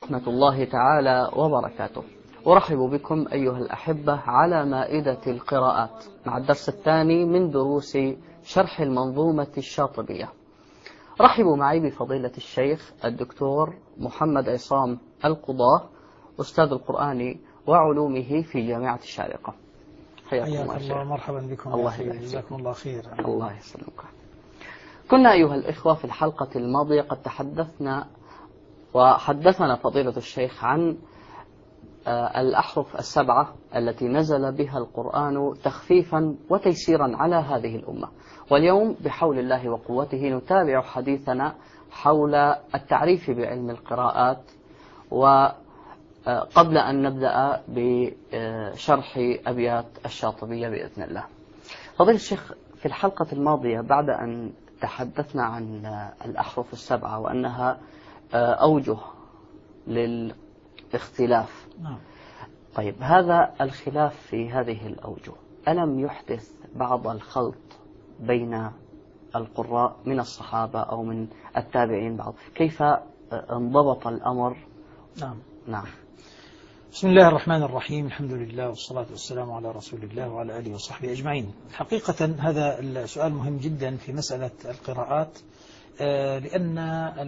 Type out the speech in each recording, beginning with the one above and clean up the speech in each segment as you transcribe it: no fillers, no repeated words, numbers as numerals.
ورحمة الله تعالى وبركاته. أرحب بكم أيها الأحبة على مائدة القراءات مع الدرس الثاني من دروس شرح المنظومة الشاطبية. رحبوا معي بفضيلة الشيخ الدكتور محمد عصام القضاة، أستاذ القرآن وعلومه في جامعة الشارقة. حياكم الله، مرحبا بكم. الله جزاكم الله خير. الله يسلمك. كنا أيها الإخوة في الحلقة الماضية قد وحدثنا فضيلة الشيخ عن الأحرف السبعة التي نزل بها القرآن تخفيفا وتيسيرا على هذه الأمة. واليوم بحول الله وقوته نتابع حديثنا حول التعريف بعلم القراءات، وقبل أن نبدأ بشرح أبيات الشاطبية بإذن الله. فضيلة الشيخ، في الحلقة الماضية بعد أن تحدثنا عن الأحرف السبعة وأنها أوجه للاختلاف، طيب هذا الخلاف في هذه الأوجه ألم يحدث بعض الخلط بين القراء من الصحابة أو من التابعين بعض؟ كيف انضبط الأمر؟ نعم. بسم الله الرحمن الرحيم، الحمد لله والصلاة والسلام على رسول الله وعلى آله وصحبه أجمعين. حقيقة هذا السؤال مهم جدا في مسألة القراءات، لأن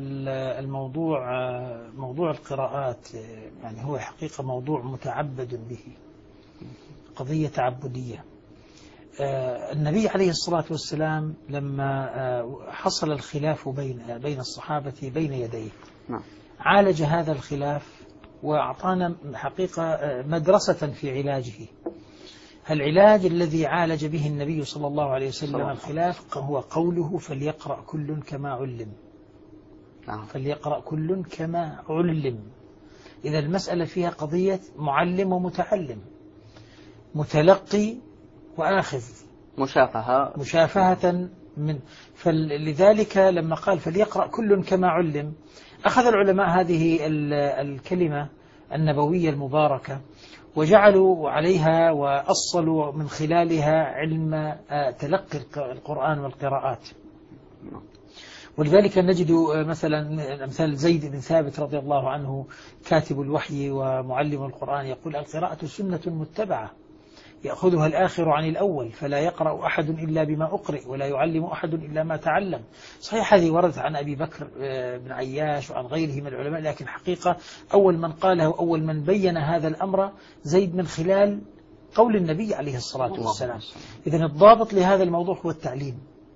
موضوع القراءات يعني هو حقيقة موضوع متعبد به، قضية تعبدية. النبي عليه الصلاة والسلام لما حصل الخلاف بين الصحابة بين يديه عالج هذا الخلاف وأعطانا حقيقة مدرسة في علاجه. العلاج الذي عالج به النبي صلى الله عليه وسلم الخلاف هو قوله فليقرأ كل كما علم. فليقرأ كل كما علم. إذا المسألة فيها قضية معلم ومتعلم، متلقي وآخذ، مشافهة فلذلك لما قال فليقرأ كل كما علم، أخذ العلماء هذه الكلمة النبوية المباركة وجعلوا عليها وأصلوا من خلالها علم تلقي القرآن والقراءات. ولذلك نجد مثلا أمثال زيد بن ثابت رضي الله عنه كاتب الوحي ومعلم القرآن يقول القراءة سنة متبعة يأخذها الآخر عن الأول، فلا يقرأ أحد إلا بما أقرئ ولا يعلم أحد إلا ما تعلم. صحيح هذه وردت عن أبي بكر بن عياش وعن غيره من العلماء، لكن حقيقة أول من قاله وأول من بين هذا الأمر زيد من خلال قول النبي عليه الصلاة والسلام. إذن الضابط لهذا الموضوع هو التعليم.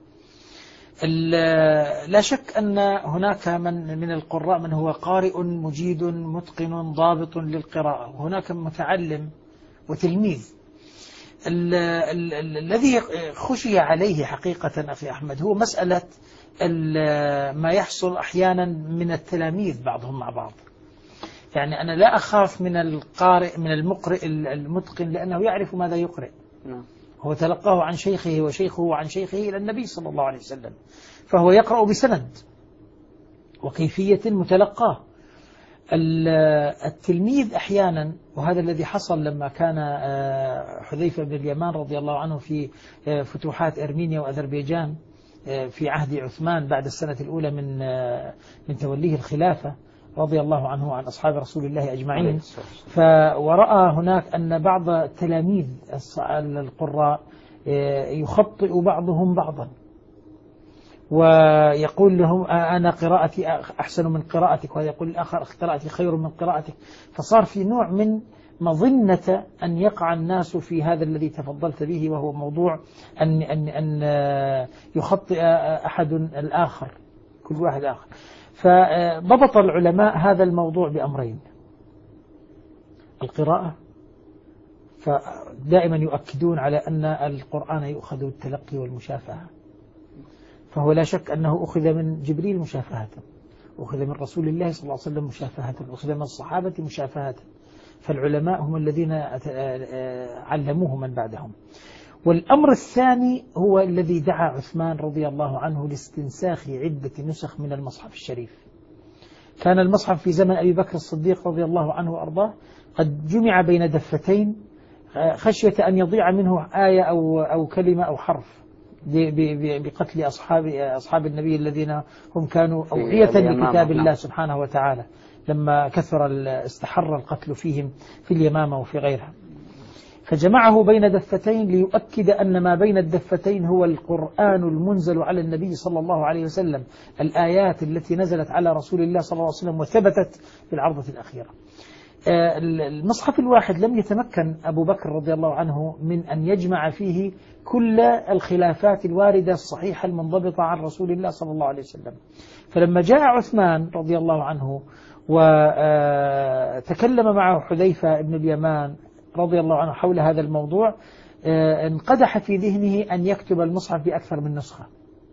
لا شك أن هناك من القراء من هو قارئ مجيد متقن ضابط للقراءة، وهناك متعلم وتلميذ. الذي خشي عليه حقيقة أخي أحمد هو مسألة ما يحصل أحيانا من التلاميذ بعضهم مع بعض. يعني أنا لا أخاف من القارئ من المقرئ المتقن لأنه يعرف ماذا يقرئ، هو تلقاه عن شيخه وشيخه عن شيخه إلى النبي صلى الله عليه وسلم، فهو يقرأ بسند وكيفية متلقاه. التلميذ أحيانا، وهذا الذي حصل لما كان حذيفة بن اليمان رضي الله عنه في فتوحات أرمينيا وأذربيجان في عهد عثمان بعد السنة الأولى من توليه الخلافة رضي الله عنه وعن أصحاب رسول الله أجمعين، ورأى هناك أن بعض تلاميذ القراء يخطئ بعضهم بعضا ويقول لهم أنا قراءتي أحسن من قراءتك، وهذا يقول الآخر قراءتي خير من قراءتك. فصار في نوع من مظنة أن يقع الناس في هذا الذي تفضلت به، وهو موضوع أن يخطئ أحد الآخر، كل واحد آخر. فضبط العلماء هذا الموضوع بأمرين: القراءة، فدائما يؤكدون على أن القرآن يؤخذ بالتلقي والمشافهة، فهو لا شك أنه أخذ من جبريل مشافهة، أخذ من رسول الله صلى الله عليه وسلم مشافهة، أخذ من الصحابة مشافهة، فالعلماء هم الذين علموه من بعدهم. والأمر الثاني هو الذي دعا عثمان رضي الله عنه لاستنساخ عدة نسخ من المصحف الشريف. كان المصحف في زمن أبي بكر الصديق رضي الله عنه وأرضاه قد جمع بين دفتين خشية أن يضيع منه آية أو كلمة أو حرف بقتل أصحاب النبي الذين هم كانوا أوعية لكتاب الله سبحانه وتعالى. لما كثر استحر القتل فيهم في اليمامة وفي غيرها، فجمعه بين دفتين ليؤكد أن ما بين الدفتين هو القرآن المنزل على النبي صلى الله عليه وسلم، الآيات التي نزلت على رسول الله صلى الله عليه وسلم وثبتت في العرضة الأخيرة. المصحف الواحد لم يتمكن أبو بكر رضي الله عنه من أن يجمع فيه كل الخلافات الواردة الصحيحة المنضبطة عن رسول الله صلى الله عليه وسلم. فلما جاء عثمان رضي الله عنه وتكلم معه حذيفة بن اليمان رضي الله عنه حول هذا الموضوع، انقدح في ذهنه أن يكتب المصحف بأكثر من نسخة،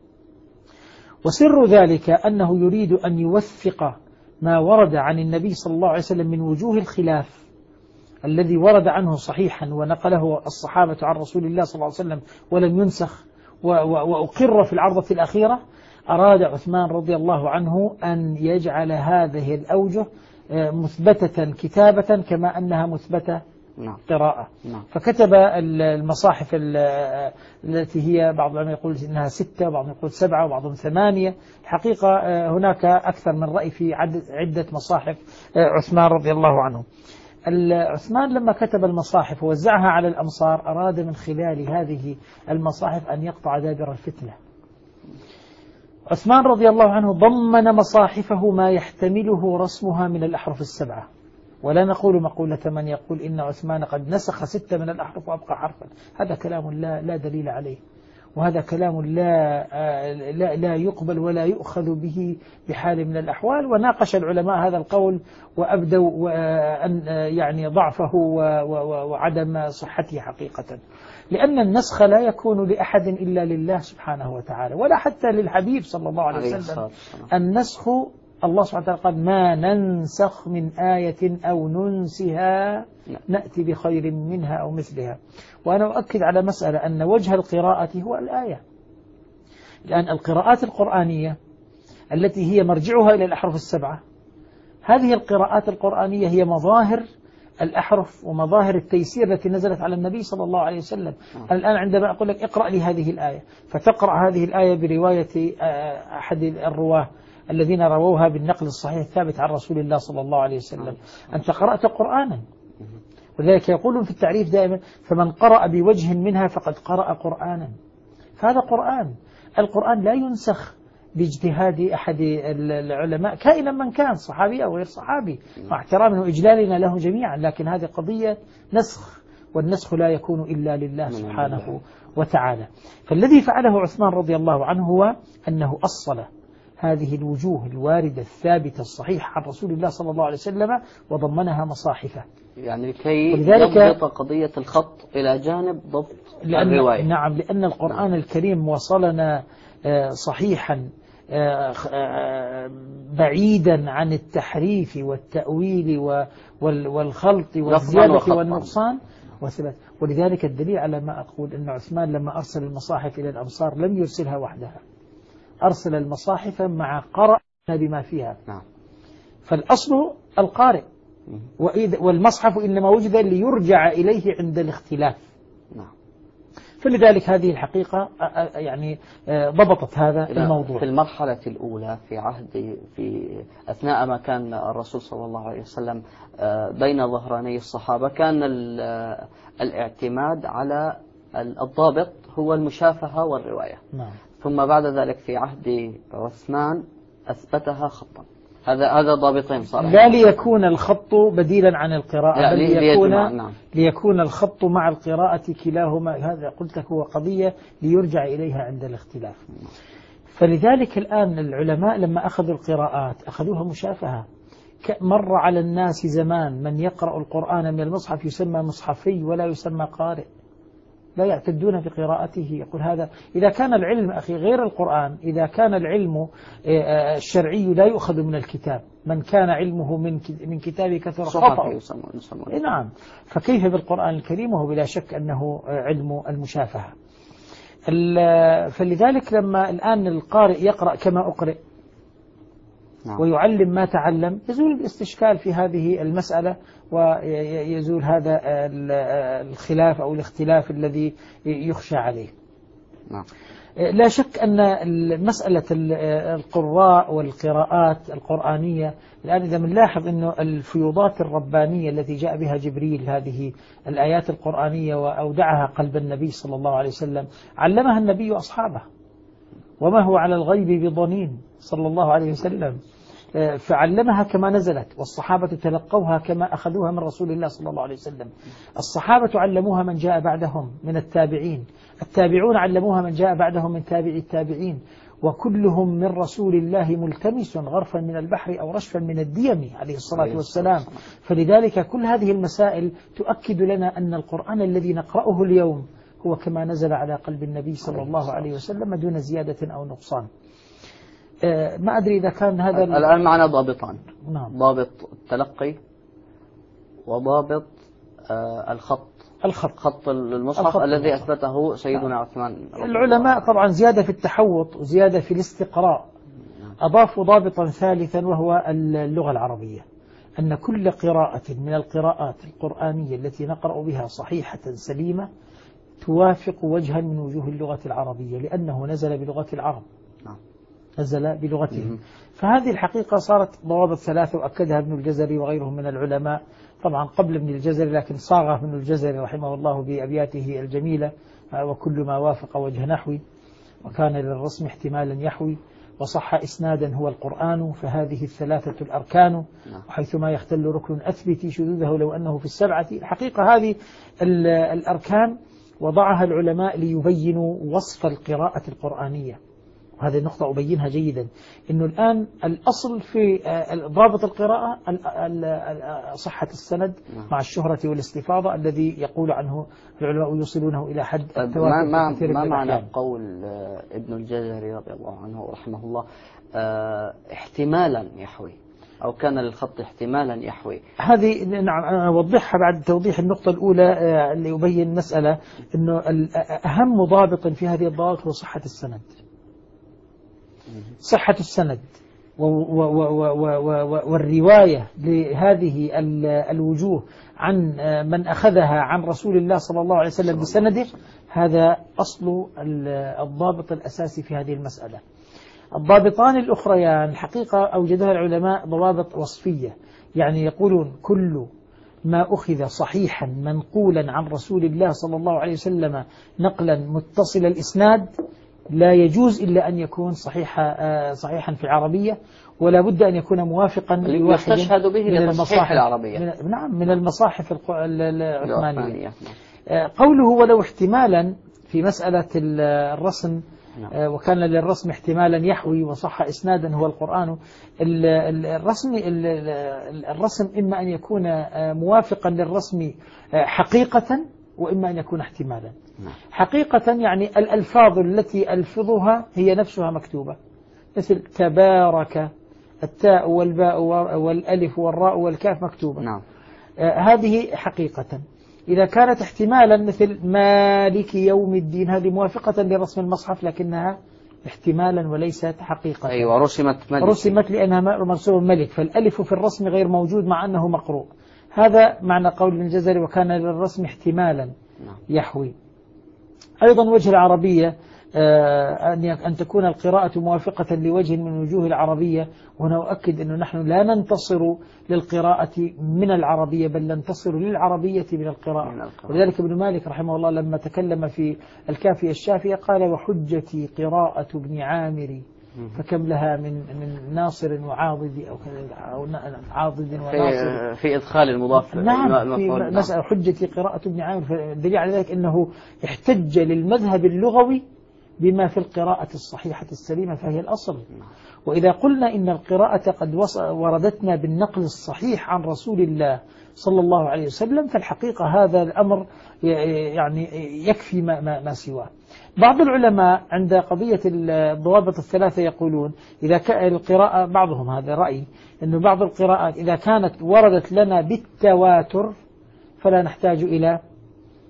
وسر ذلك أنه يريد أن يوثق ما ورد عن النبي صلى الله عليه وسلم من وجوه الخلاف الذي ورد عنه صحيحا ونقله الصحابة عن رسول الله صلى الله عليه وسلم ولم ينسخ وأقر في العرضة الأخيرة. أراد عثمان رضي الله عنه أن يجعل هذه الأوجه مثبتة كتابة كما أنها مثبتة قراءة. فكتب المصاحف التي هي بعض العلماء يقول إنها 6 وبعضهم يقول 7 وبعضهم 8. الحقيقة هناك أكثر من رأي في عدة مصاحف عثمان رضي الله عنه. عثمان لما كتب المصاحف ووزعها على الأمصار أراد من خلال هذه المصاحف أن يقطع دابر الفتنة. عثمان رضي الله عنه ضمن مصاحفه ما يحتمله رسمها من الأحرف 7، ولا نقول مقولة من يقول إن عثمان قد نسخ 6 من الأحرف وأبقى حرفا. هذا كلام لا دليل عليه، وهذا كلام لا يقبل ولا يؤخذ به بحال من الأحوال. وناقش العلماء هذا القول وأبدوا أن يعني ضعفه وعدم صحته حقيقة، لأن النسخ لا يكون لأحد إلا لله سبحانه وتعالى، ولا حتى للحبيب صلى الله عليه وسلم. النسخ الله سبحانه وتعالى قال ما ننسخ من آية أو ننسها نأتي بخير منها أو مثلها. وأنا أؤكد على مسألة أن وجه القراءة هو الآية، لأن القراءات القرآنية التي هي مرجعها إلى الأحرف 7، هذه القراءات القرآنية هي مظاهر الأحرف ومظاهر التيسير التي نزلت على النبي صلى الله عليه وسلم. الآن عندما أقول لك اقرأ لي هذه الآية، فتقرأ هذه الآية برواية أحد الرواه الذين رووها بالنقل الصحيح الثابت عن رسول الله صلى الله عليه وسلم، أنت قرأت قرآنا. ولذلك يقولون في التعريف دائما فمن قرأ بوجه منها فقد قرأ قرآنا. فهذا قرآن. القرآن لا ينسخ باجتهاد أحد العلماء كائنا من كان، صحابي أو غير صحابي، مع احترامنا وإجلالنا له جميعا، لكن هذه قضية نسخ، والنسخ لا يكون إلا لله سبحانه وتعالى. فالذي فعله عثمان رضي الله عنه هو أنه أصل هذه الوجوه الواردة الثابتة الصحيحة عن رسول الله صلى الله عليه وسلم وضمنها مصاحفه، يعني لكي يضبط قضية الخط إلى جانب ضبط الرواية. نعم، لأن القرآن الكريم وصلنا صحيحا بعيدا عن التحريف والتأويل والخلط والزيادة والنقصان وثبت. ولذلك الدليل على ما أقول أن عثمان لما أرسل المصاحف إلى الأمصار لم يرسلها وحدها، أرسل المصاحف مع قرأ بما فيها. فالأصل القارئ، والمصحف إنما وجد ليرجع إليه عند الاختلاف. فلذلك هذه الحقيقة يعني ضبطت هذا الموضوع. في المرحلة الأولى في أثناء ما كان الرسول صلى الله عليه وسلم بين ظهراني الصحابة كان الاعتماد على الضابط هو المشافهة والرواية. ثم بعد ذلك في عهد عثمان أثبتها خطا. هذا ضابطين صار. لا ليكون الخط بديلا عن القراءة، بل ليكون الخط مع القراءة كلاهما. هذا قلت لك هو قضية ليرجع إليها عند الاختلاف. فلذلك الآن العلماء لما أخذوا القراءات أخذوها مشافهة. مر على الناس زمان من يقرأ القرآن من المصحف يسمى مصحفي ولا يسمى قارئ، لا يعتدون بقراءته. يقول هذا إذا كان العلم أخي غير القرآن، إذا كان العلم الشرعي لا يؤخذ من الكتاب، من كان علمه من كتاب كثر خطأ. نعم، فكيف بالقرآن الكريم؟ وهو بلا شك أنه علم المشافهة. فلذلك لما الآن القارئ يقرأ كما أقرئ ويعلم ما تعلم يزول الاستشكال في هذه المسألة، ويزول هذا الخلاف أو الاختلاف الذي يخشى عليه. لا شك أن مسألة القراء والقراءات القرآنية الآن إذا بنلاحظ أنه الفيوضات الربانية التي جاء بها جبريل، هذه الآيات القرآنية وأودعها قلب النبي صلى الله عليه وسلم، علمها النبي أصحابه، وما هو على الغيب بضنين صلى الله عليه وسلم، فعلمها كما نزلت، والصحابة تلقوها كما أخذوها من رسول الله صلى الله عليه وسلم. الصحابة علموها من جاء بعدهم من التابعين، التابعون علموها من جاء بعدهم من تابع التابعين، وكلهم من رسول الله ملتمس غرفا من البحر أو رشفا من الديم عليه الصلاة والسلام. فلذلك كل هذه المسائل تؤكد لنا أن القرآن الذي نقرأه اليوم هو كما نزل على قلب النبي صلى الله عليه وسلم دون زيادة أو نقصان. ما أدري إذا كان هذا الآن معنا ضابطان. نعم. ضابط التلقي وضابط خط المصحف الذي أثبته سيدنا عثمان. العلماء طبعا زيادة في التحوط وزيادة في الاستقراء أضافوا ضابطا ثالثا وهو اللغة العربية، أن كل قراءة من القراءات القرآنية التي نقرأ بها صحيحة سليمة توافق وجها من وجوه اللغة العربية، لأنه نزل بلغة العرب، نزل بلغتهم. فهذه الحقيقة صارت ضوابط ثلاثة وأكدها ابن الجزري وغيرهم من العلماء، طبعا قبل ابن الجزري، لكن صاغه ابن الجزري رحمه الله بأبياته الجميلة: وكل ما وافق وجه نحوي، وكان للرسم احتمالا يحوي، وصح إسنادا هو القرآن، فهذه الثلاثة الأركان، وحيثما يختل ركن أثبتي شذوذه لو أنه في السبعة. الحقيقة هذه الأركان وضعها العلماء ليبينوا وصف القراءة القرآنية، وهذه النقطة أبينها جيدا، إنه الآن الأصل في ضابط القراءة صحة السند مع الشهرة والاستفاضة الذي يقول عنه العلماء يوصلونه إلى حد التواتر. ما معنى قول ابن الجزري رضي الله عنه ورحمه الله احتمالا يحوي، أو كان للخط احتمالا يحوي؟ هذه نعم أوضحها بعد توضيح النقطة الأولى اللي يبين مسألة إنه أهم ضابط في هذه الضوابط هو صحة السند. صحة السند والرواية لهذه الوجوه عن من أخذها عن رسول الله صلى الله عليه وسلم بسنده، هذا أصل الضابط الأساسي في هذه المسألة. الضابطان الأخريان الحقيقة أوجدها العلماء ضوابط وصفية، يعني يقولون كل ما أخذ صحيحا منقولا عن رسول الله صلى الله عليه وسلم نقلا متصل الإسناد لا يجوز إلا أن يكون صحيحا في العربية، ولا بد أن يكون موافقا لواحد من المصاحف العربية. نعم، من المصاحف العثمانية. قوله ولو احتمالا في مسألة الرسم، وكان للرسم احتمالا يحوي وصح إسنادا هو القرآن. الرسم إما أن يكون موافقا للرسم حقيقة، وإما أن يكون احتمالا. حقيقة يعني الألفاظ التي ألفظها هي نفسها مكتوبة، مثل تبارك، التاء والباء والألف والراء والكاف مكتوبة. هذه حقيقة. إذا كانت احتمالا مثل مالك يوم الدين، هذه موافقة لرسم المصحف لكنها احتمالا وليست حقيقة. أيوة، رسمت لأنها مرسوم ملك، فالألف في الرسم غير موجود مع أنه مقروء. هذا معنى قول ابن الجزري وكان للرسم احتمالا يحوي. أيضا وجه العربية، أن تكون القراءة موافقة لوجه من وجوه العربية، وهنا أؤكد أنه نحن لا ننتصر للقراءة من العربية، بل ننتصر للعربية من القراءة. ولذلك ابن مالك رحمه الله لما تكلم في الكافية الشافية قال: وحجتي قراءة ابن عامر فكم لها من ناصر وعاضد أو عاضد وناصر في إدخال المضاف. نعم، في مسألة حجتي قراءة ابن عامر. الدليل على ذلك أنه احتج للمذهب اللغوي بما في القراءة الصحيحة السليمة، فهي الأصل. وإذا قلنا إن القراءة قد وردتنا بالنقل الصحيح عن رسول الله صلى الله عليه وسلم، فالحقيقة هذا الأمر يعني يكفي ما سواه. بعض العلماء عند قضية الضوابط الثلاثة يقولون إذا كان القراءة، بعضهم هذا رأي، أنه بعض القراءات إذا كانت وردت لنا بالتواتر فلا نحتاج إلى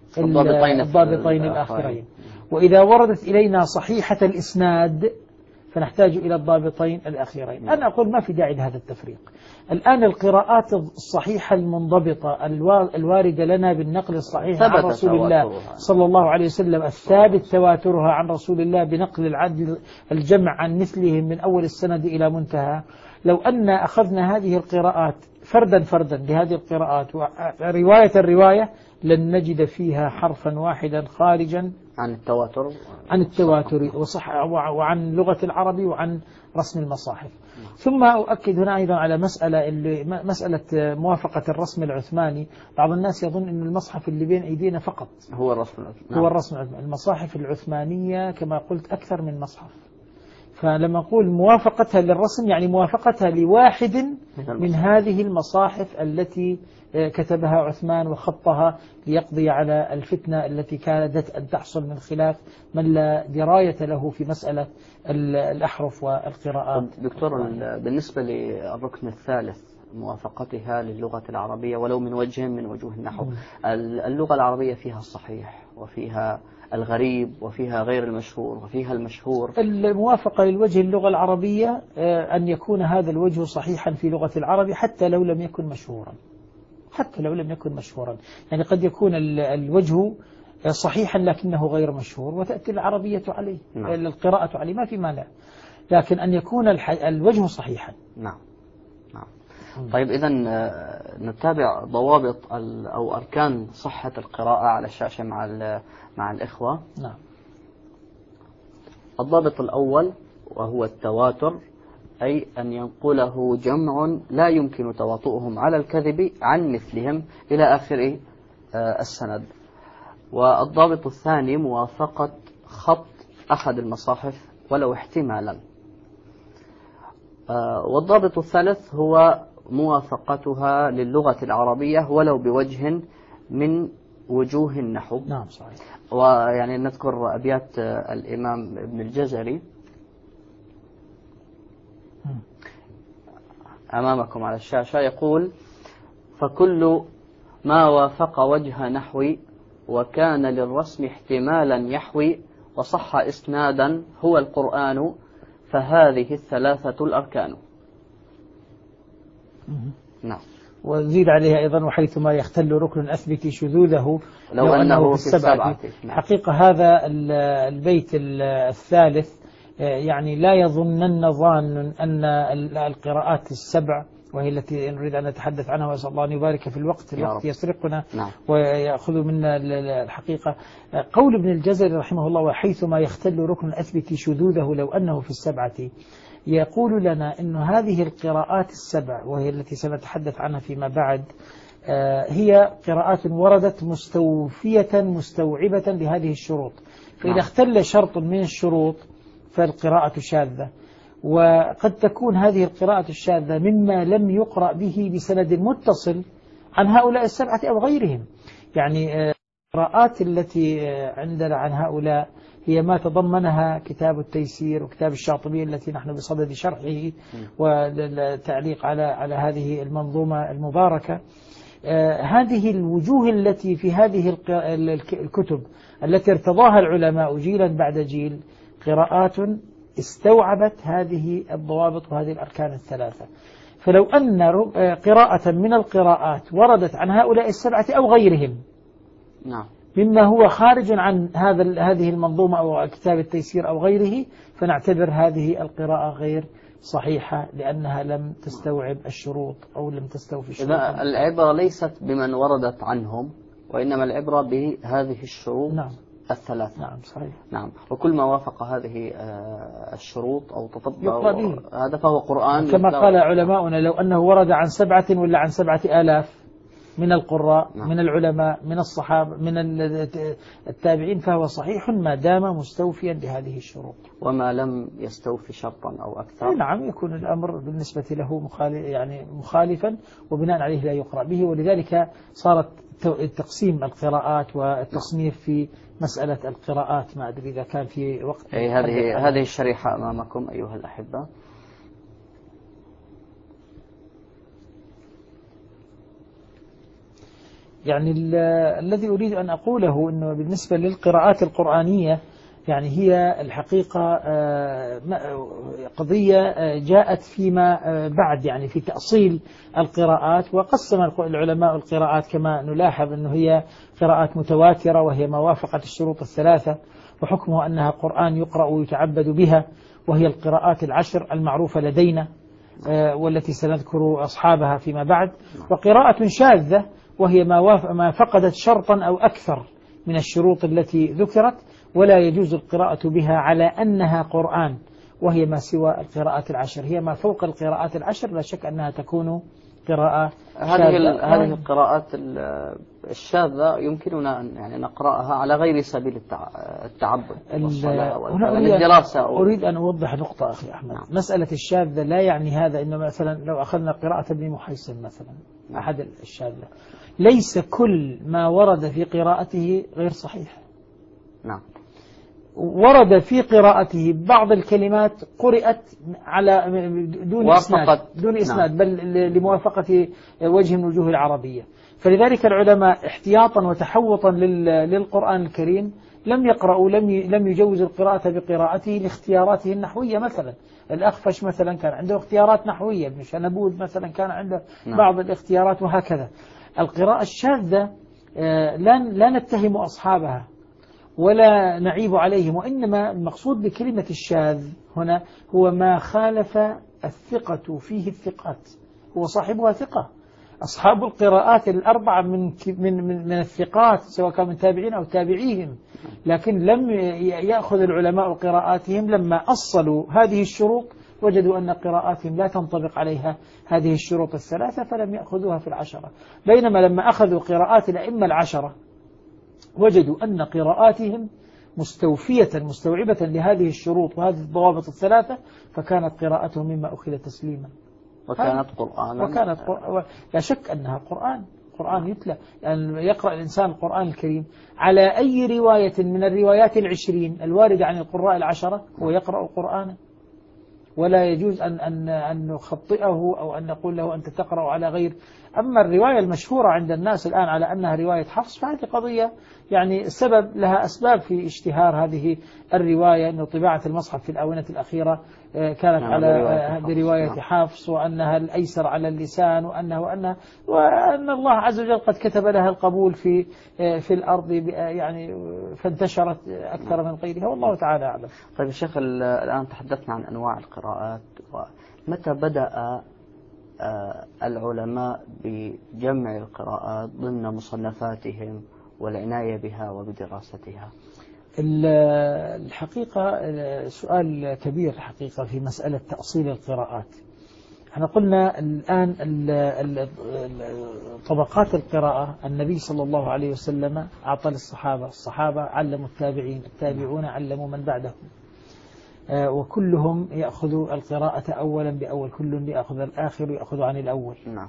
الضابطين الآخرين، وإذا وردت إلينا صحيحة الإسناد فنحتاج إلى الضابطين الأخيرين. أنا أقول ما في داعي لهذا التفريق. الآن القراءات الصحيحة المنضبطة الواردة لنا بالنقل الصحيح عن رسول الله صلى الله عليه وسلم الثابت تواترها عن رسول الله بنقل العدل الجمع عن مثلهم من أول السند إلى منتهى. لو أن أخذنا هذه القراءات فردا لهذه القراءات رواية لن نجد فيها حرفا واحدا خارجا عن التواتر وعن لغة العربي وعن رسم المصاحف. ثم أؤكد هنا أيضا على مسألة موافقة الرسم العثماني. بعض الناس يظن أن المصحف اللي بين أيدينا فقط هو الرسم العثماني. المصاحف العثمانية كما قلت أكثر من مصحف. فلما أقول موافقتها للرسم يعني موافقتها لواحد من هذه المصاحف التي كتبها عثمان وخطها ليقضي على الفتنة التي كادت أن تحصل من خلاف من لا دراية له في مسألة الأحرف والقراءات. دكتور، بالنسبة للركن الثالث موافقتها للغة العربية ولو من وجه من وجوه النحو، اللغة العربية فيها الصحيح وفيها الغريب وفيها غير المشهور وفيها المشهور. الموافقة للوجه اللغة العربية أن يكون هذا الوجه صحيحا في لغة العرب حتى لو لم يكن مشهورا. يعني قد يكون الوجه صحيحا لكنه غير مشهور وتأتي العربية عليه. القراءة عليه ما في مانع، لكن أن يكون الوجه صحيحا. نعم. طيب إذا نتابع ضوابط أو أركان صحة القراءة على الشاشة مع الإخوة. نعم. الضابط الأول وهو التواتر، أي أن ينقله جمع لا يمكن تواطؤهم على الكذب عن مثلهم إلى آخر السند. والضابط الثاني موافقة خط أحد المصاحف ولو احتمالا. والضابط الثالث هو موافقتها للغة العربية ولو بوجه من وجوه النحو. نعم صحيح. ويعني نذكر أبيات الإمام ابن الجزري أمامكم على الشاشة، يقول: فكل ما وافق وجه نحوي وكان للرسم احتمالا يحوي وصح إسنادا هو القرآن فهذه الثلاثة الأركان. نعم. وزيد عليها أيضا: وحيثما يختل ركن أثبت شذوذه لو أنه في السبعة. حقيقة هذا البيت الثالث يعني لا يظنن ظان أن القراءات السبع وهي التي نريد أن نتحدث عنها، وأسأل الله أن يبارك في الوقت يسرقنا. نعم. ويأخذ منا الحقيقة. قول ابن الجزري رحمه الله: وحيثما يختل ركن أثبت شذوذه لو أنه في السبعة، يقول لنا أن هذه القراءات السبع وهي التي سنتحدث عنها فيما بعد هي قراءات وردت مستوفية مستوعبة لهذه الشروط. فإذا اختل شرط من الشروط فالقراءة شاذة، وقد تكون هذه القراءة الشاذة مما لم يقرأ به بسند متصل عن هؤلاء السبعة أو غيرهم. يعني القراءات التي عندنا عن هؤلاء هي ما تضمنها كتاب التيسير وكتاب الشاطبي التي نحن بصدد شرحه والتعليق على هذه المنظومة المباركة. هذه الوجوه التي في هذه الكتب التي ارتضاها العلماء جيلا بعد جيل قراءات استوعبت هذه الضوابط وهذه الأركان الثلاثة. فلو أن قراءة من القراءات وردت عن هؤلاء السبعة أو غيرهم نعم مما هو خارج عن هذه المنظومة أو كتاب التيسير أو غيره، فنعتبر هذه القراءة غير صحيحة لأنها لم تستوعب الشروط أو لم تستوفي الشروط. إذا العبرة ليست بمن وردت عنهم وإنما العبرة بهذه الشروط. نعم. الثلاث. نعم صحيح. نعم. وكل ما وافق هذه الشروط أو تطبق هذا فهو قرآن. كما قال علماؤنا: لو أنه ورد عن 7 ولا عن 7,000 من القراء. نعم. من العلماء من الصحابة من التابعين فهو صحيح ما دام مستوفيا لهذه الشروط. وما لم يستوفي شرطا أو أكثر نعم يكون الأمر بالنسبة له مخالفا وبناء عليه لا يقرأ به. ولذلك صارت تقسيم القراءات والتصنيف في مسألة القراءات. ما أدري إذا كان في وقت. هذه الشريحة أمامكم أيها الأحبة. يعني الذي أريد أن أقوله أنه بالنسبة للقراءات القرآنية يعني هي الحقيقة قضية جاءت فيما بعد، يعني في تأصيل القراءات. وقسم العلماء القراءات كما نلاحظ أنه هي قراءات متواترة، وهي ما وافقت الشروط الثلاثة، وحكمه أنها قرآن يقرأ ويتعبد بها، وهي القراءات العشر المعروفة لدينا والتي سنذكر أصحابها فيما بعد. وقراءة شاذة وهي ما فقدت شرطا أو أكثر من الشروط التي ذكرت، ولا يجوز القراءة بها على أنها قرآن، وهي ما سوى القراءات العشر. هي ما فوق القراءات العشر لا شك أنها تكون قراءة شاذة. هذه القراءات الشاذة يمكننا أن يعني نقرأها على غير سبيل التعبد والصلاة والدراسة. أريد أن أوضح نقطة أخي أحمد. نعم. مسألة الشاذة لا يعني هذا إنه مثلا لو أخذنا قراءة ابن محيصن مثلا، أحد الشاذة، ليس كل ما ورد في قراءته غير صحيح. نعم. ورد في قراءته بعض الكلمات قرأت على دون إسناد، بل لموافقة وجه من وجوه العربية. فلذلك العلماء احتياطا وتحوطا للقرآن الكريم لم يقرأوا، لم يجوز القراءة بقراءته لاختياراته النحوية. مثلا الأخفش مثلا كان عنده اختيارات نحوية، ابن شنبوذ مثلا كان عنده بعض الاختيارات، وهكذا. القراءة الشاذة لا نتهم أصحابها ولا نعيب عليهم، وإنما المقصود بكلمة الشاذ هنا هو ما خالف الثقة فيه الثقات، هو صاحبها ثقة. أصحاب القراءات الأربعة من الثقات، سواء كان من تابعين أو تابعيهم، لكن لم يأخذ العلماء قراءاتهم لما أصلوا هذه الشروط، وجدوا أن قراءاتهم لا تنطبق عليها هذه الشروط الثلاثة، فلم يأخذوها في العشرة. بينما لما أخذوا قراءات الأئمة العشرة وجدوا أن قراءاتهم مستوعبة لهذه الشروط وهذه الضوابط الثلاثة، فكانت قراءتهم مما أخذ تسليما، وكانت قرآن. لا شك أنها قرآن يتلى. يعني يقرأ الإنسان القرآن الكريم على أي رواية من الروايات 20 الواردة عن القراء العشرة هو يقرأ القرآن، ولا يجوز أن نخطئه أو أن نقول له أنت تقرأ على غير. أما الرواية المشهورة عند الناس الآن على أنها رواية حفص، فهذه قضية يعني لها أسباب في اشتهار هذه الرواية، أن طباعة المصحف في الآونة الأخيرة كانت على برواية حفص، وأنها الأيسر على اللسان، وأن الله عز وجل قد كتب لها القبول في الأرض، يعني فانتشرت أكثر من غيرها، والله تعالى أعلم. طيب يا شيخ، الآن تحدثنا عن أنواع القراءات، ومتى بدأ العلماء بجمع القراءات ضمن مصنفاتهم والعناية بها وبدراستها؟ الحقيقة سؤال كبير حقيقة في مسألة تأصيل القراءات. احنا قلنا الآن طبقات القراءة، النبي صلى الله عليه وسلم أعطى للصحابة، الصحابة علموا التابعين، التابعون علموا من بعدهم، وكلهم يأخذ القراءة أولا بأول، كل يأخذ الآخر ويأخذ عن الأول. نعم.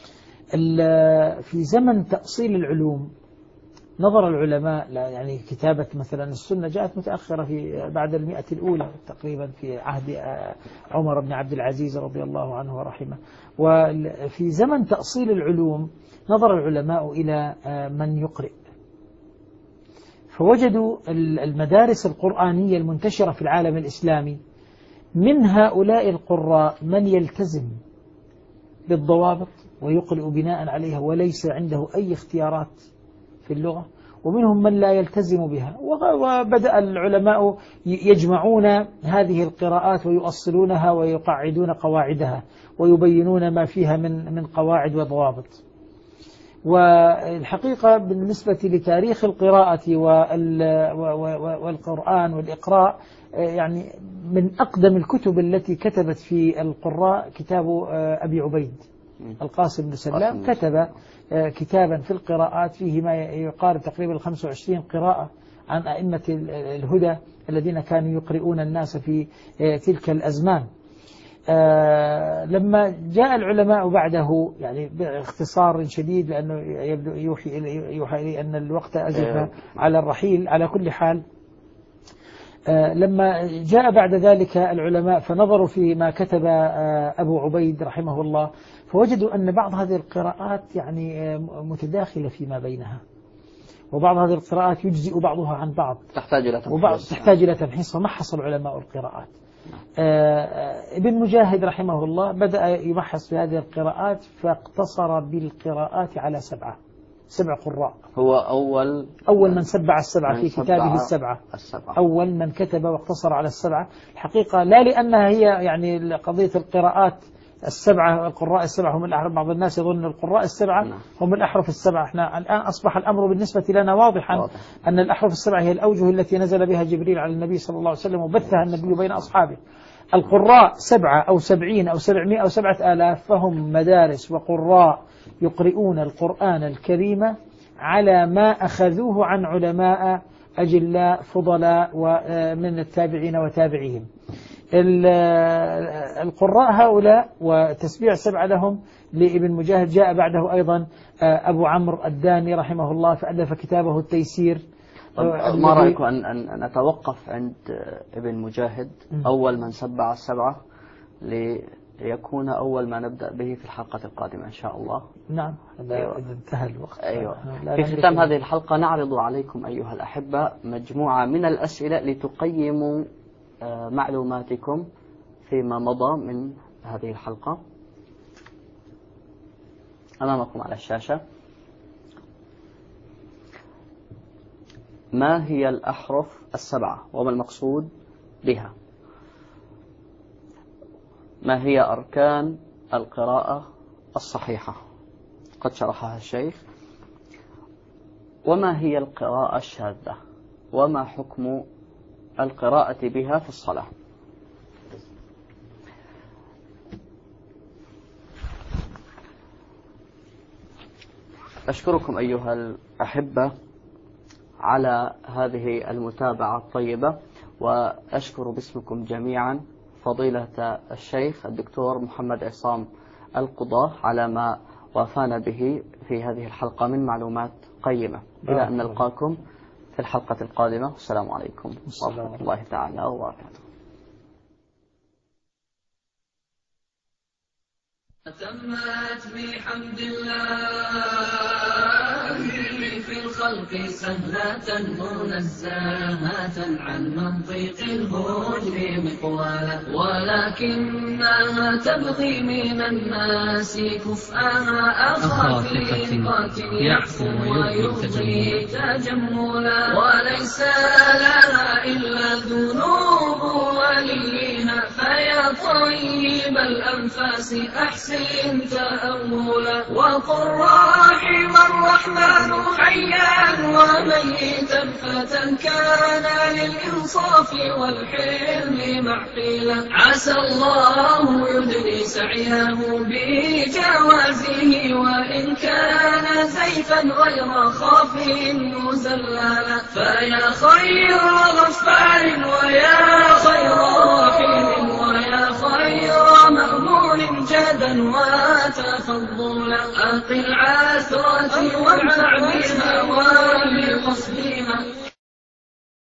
في زمن تأصيل العلوم نظر العلماء، يعني كتابة مثلا السنة جاءت متأخرة بعد 100 الأولى تقريبا، في عهد عمر بن عبد العزيز رضي الله عنه ورحمه. وفي زمن تأصيل العلوم نظر العلماء إلى من يقرئ، فوجدوا المدارس القرآنية المنتشرة في العالم الإسلامي، من هؤلاء القراء من يلتزم بالضوابط ويقرئ بناء عليها وليس عنده أي اختيارات في اللغة، ومنهم من لا يلتزم بها. وبدأ العلماء يجمعون هذه القراءات ويؤصلونها ويقعدون قواعدها ويبينون ما فيها من قواعد وضوابط. والحقيقة بالنسبة لتاريخ القراءة والقرآن والإقراء، يعني من أقدم الكتب التي كتبت في القراء كتاب أبي عبيد القاسم بن سلام، كتب كتابا في القراءات فيه ما يقارب تقريبا 25 قراءة عن أئمة الهدى الذين كانوا يقرؤون الناس في تلك الأزمان. لما جاء العلماء بعده، يعني باختصار شديد لأنه يبدو يوحي إلي أن الوقت أزف على الرحيل، على كل حال لما جاء بعد ذلك العلماء فنظروا في ما كتب أبو عبيد رحمه الله، فوجدوا أن بعض هذه القراءات يعني متداخلة فيما بينها، وبعض هذه القراءات يجزئ بعضها عن بعض، تحتاج إلى تمحيص، وبعض تحتاج إلى تمحيص، وما حصل علماء القراءات. ابن مجاهد رحمه الله بدأ يمحص في هذه القراءات، فاقتصر بالقراءات على 7 قراء. هو أول من سبع السبعة في كتابه السبعة. أول من كتب واقتصر على 7. الحقيقة لا لأنها هي يعني قضية القراءات 7، القراء 7 هم الأحرف. بعض الناس يظن القراء 7 هم الأحرف 7. احنا الآن أصبح الأمر بالنسبة لنا واضحا أن الأحرف 7 هي الأوجه التي نزل بها جبريل على النبي صلى الله عليه وسلم وبثها النبي بين أصحابه. القراء 7 أو 70 أو 700 أو 7000 فهم مدارس وقراء يقرؤون القرآن الكريم على ما أخذوه عن علماء أجلاء فضلاء ومن التابعين وتابعيهم. القراء هؤلاء وتسبيع 7 لهم لابن مجاهد. جاء بعده أيضا أبو عمرو الداني رحمه الله فألف كتابه التيسير. ما رأيك أن نتوقف عند ابن مجاهد أول من سبع 7 ليكون أول ما نبدأ به في الحلقة القادمة إن شاء الله؟ نعم. أيوة. إذا انتهى الوقت. أيوة. في ختام هذه الحلقة نعرض عليكم أيها الأحبة مجموعة من الأسئلة لتقيموا معلوماتكم فيما مضى من هذه الحلقة. أمامكم على الشاشة. ما هي الأحرف 7 وما المقصود بها؟ ما هي أركان القراءة الصحيحة؟ قد شرحها الشيخ. وما هي القراءة الشاذة؟ وما حكم القراءة بها في الصلاة؟ أشكركم أيها الأحبة على هذه المتابعة الطيبة، وأشكر باسمكم جميعا فضيلة الشيخ الدكتور محمد عصام القضاة على ما وافانا به في هذه الحلقة من معلومات قيمة. إلى أن نلقاكم في الحلقة القادمة. والسلام عليكم ورحمة الله تعالى وبركاته. تمت بحمد الله في الخلق سهلة منزهة عن منطق الهجر مقوالا، ولكنها تبغي من الناس كفءها أخافقة يعفو ويرضي تجملا، وليس لها إلا ذنوب وليها فيا طيب الأنفاس أحسن تأولا، وقل رحم الرحمن حيا وميتا فتى كان للإنصاف والحلم معقلا، عسى الله يدني سعيه بجوازه وإن كان زيفا غير خاف مزللا، فيا خير غفار ويا خير رحيم ويا خير مأمون جدا وتفضلا، أقل عثرة